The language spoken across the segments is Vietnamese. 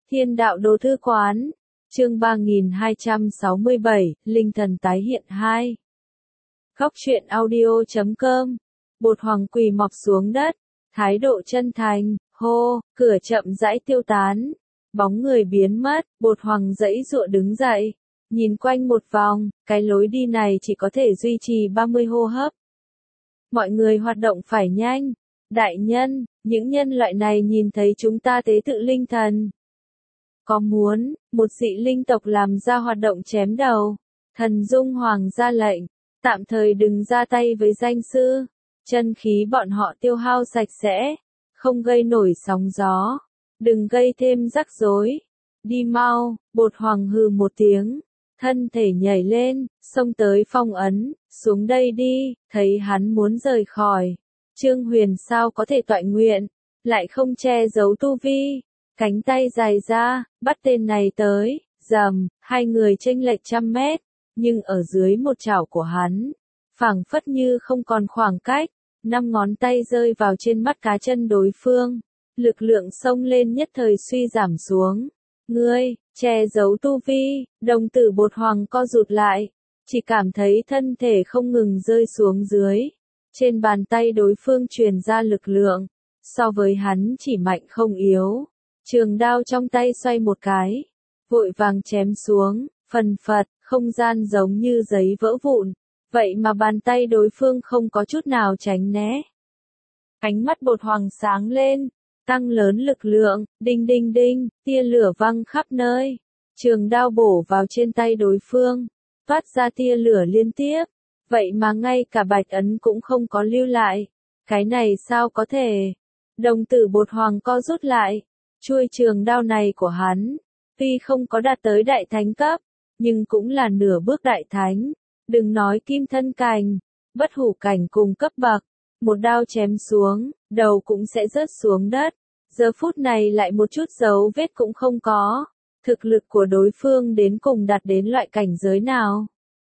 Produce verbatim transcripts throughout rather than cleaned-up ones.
Thiên đạo đồ thư quán, chương ba nghìn hai trăm sáu mươi bảy, Linh thần tái hiện hai. Góc truyện audio chấm com, bột hoàng quỳ mọc xuống đất, thái độ chân thành, hô, cửa chậm rãi tiêu tán, bóng người biến mất, bột hoàng giãy giụa đứng dậy, nhìn quanh một vòng, cái lối đi này chỉ có thể duy trì ba mươi hô hấp. Mọi người hoạt động phải nhanh, đại nhân, những nhân loại này nhìn thấy chúng ta tế tự linh thần. Có muốn, một dị linh tộc làm ra hoạt động chém đầu. Thần Dung Hoàng ra lệnh, tạm thời đừng ra tay với danh sư, chân khí bọn họ tiêu hao sạch sẽ, không gây nổi sóng gió, đừng gây thêm rắc rối. Đi mau, bột hoàng hừ một tiếng, thân thể nhảy lên, xông tới phong ấn, xuống đây đi, thấy hắn muốn rời khỏi. Trương Huyền sao có thể toại nguyện, lại không che giấu tu vi. Cánh tay dài ra, bắt tên này tới, rầm, hai người chênh lệch trăm mét, nhưng ở dưới một chảo của hắn, phảng phất như không còn khoảng cách, năm ngón tay rơi vào trên mắt cá chân đối phương, lực lượng xông lên nhất thời suy giảm xuống. Ngươi, che giấu tu vi, đồng tử bột hoàng co rụt lại, chỉ cảm thấy thân thể không ngừng rơi xuống dưới, trên bàn tay đối phương truyền ra lực lượng, so với hắn chỉ mạnh không yếu. Trường đao trong tay xoay một cái, vội vàng chém xuống, phần phật, không gian giống như giấy vỡ vụn, vậy mà bàn tay đối phương không có chút nào tránh né. Ánh mắt bột hoàng sáng lên, tăng lớn lực lượng, đinh đinh đinh, tia lửa văng khắp nơi. Trường đao bổ vào trên tay đối phương, toát ra tia lửa liên tiếp, vậy mà ngay cả bạch ấn cũng không có lưu lại. Cái này sao có thể? Đồng tử bột hoàng co rút lại. Chuôi trường đao này của hắn, tuy không có đạt tới đại thánh cấp, nhưng cũng là nửa bước đại thánh, đừng nói kim thân cảnh, bất hủ cảnh cùng cấp bậc, một đao chém xuống, đầu cũng sẽ rớt xuống đất, giờ phút này lại một chút dấu vết cũng không có, thực lực của đối phương đến cùng đạt đến loại cảnh giới nào.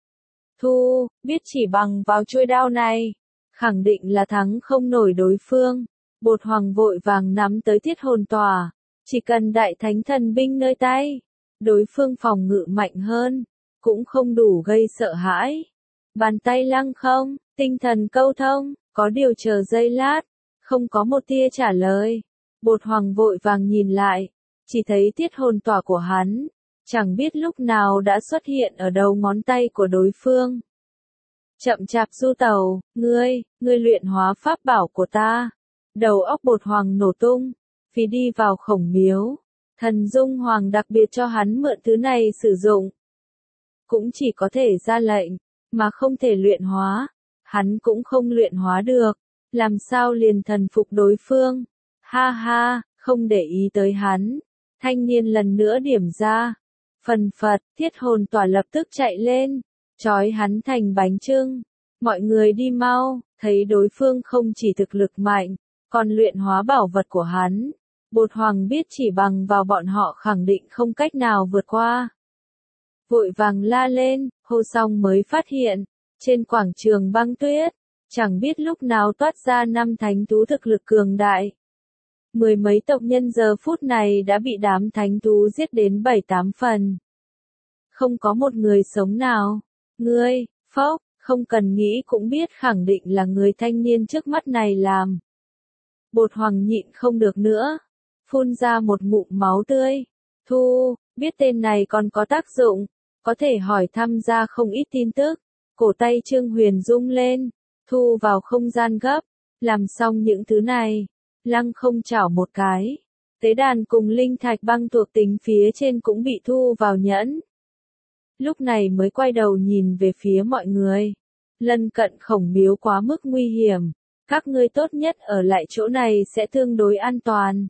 Thu, biết chỉ bằng vào chuôi đao này, khẳng định là thắng không nổi đối phương, bột hoàng vội vàng nắm tới thiết hồn tòa. Chỉ cần đại thánh thần binh nơi tay, đối phương phòng ngự mạnh hơn, cũng không đủ gây sợ hãi. Bàn tay lăng không, tinh thần câu thông, có điều chờ giây lát, không có một tia trả lời. Bột hoàng vội vàng nhìn lại, chỉ thấy tiết hồn tỏa của hắn, chẳng biết lúc nào đã xuất hiện ở đầu ngón tay của đối phương. Chậm chạp du tàu, ngươi, ngươi luyện hóa pháp bảo của ta. Đầu óc bột hoàng nổ tung. Vì đi vào khổng miếu, thần Dung Hoàng đặc biệt cho hắn mượn thứ này sử dụng. Cũng chỉ có thể ra lệnh, mà không thể luyện hóa. Hắn cũng không luyện hóa được, làm sao liền thần phục đối phương. Ha ha, không để ý tới hắn. Thanh niên lần nữa điểm ra. Phần phật, thiết hồn tỏa lập tức chạy lên, trói hắn thành bánh chưng. Mọi người đi mau, thấy đối phương không chỉ thực lực mạnh, còn luyện hóa bảo vật của hắn. Bột hoàng biết chỉ bằng vào bọn họ khẳng định không cách nào vượt qua. Vội vàng la lên, hô xong mới phát hiện, trên quảng trường băng tuyết, chẳng biết lúc nào toát ra năm thánh thú thực lực cường đại. Mười mấy tộc nhân giờ phút này đã bị đám thánh thú giết đến bảy tám phần. Không có một người sống nào. Ngươi, phốc, không cần nghĩ cũng biết khẳng định là người thanh niên trước mắt này làm. Bột hoàng nhịn không được nữa. Phun ra một ngụm máu tươi. Thu, biết tên này còn có tác dụng, có thể hỏi thăm ra không ít tin tức. Cổ tay Trương Huyền rung lên, thu vào không gian gấp, làm xong những thứ này, lăng không chảo một cái. Tế đàn cùng linh thạch băng thuộc tính phía trên cũng bị thu vào nhẫn. Lúc này mới quay đầu nhìn về phía mọi người. Lân cận khổng miếu quá mức nguy hiểm, các ngươi tốt nhất ở lại chỗ này sẽ tương đối an toàn.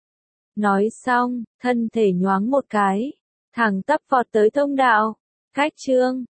Nói xong, thân thể nhoáng một cái, thẳng tắp vọt tới thông đạo. Cách trương,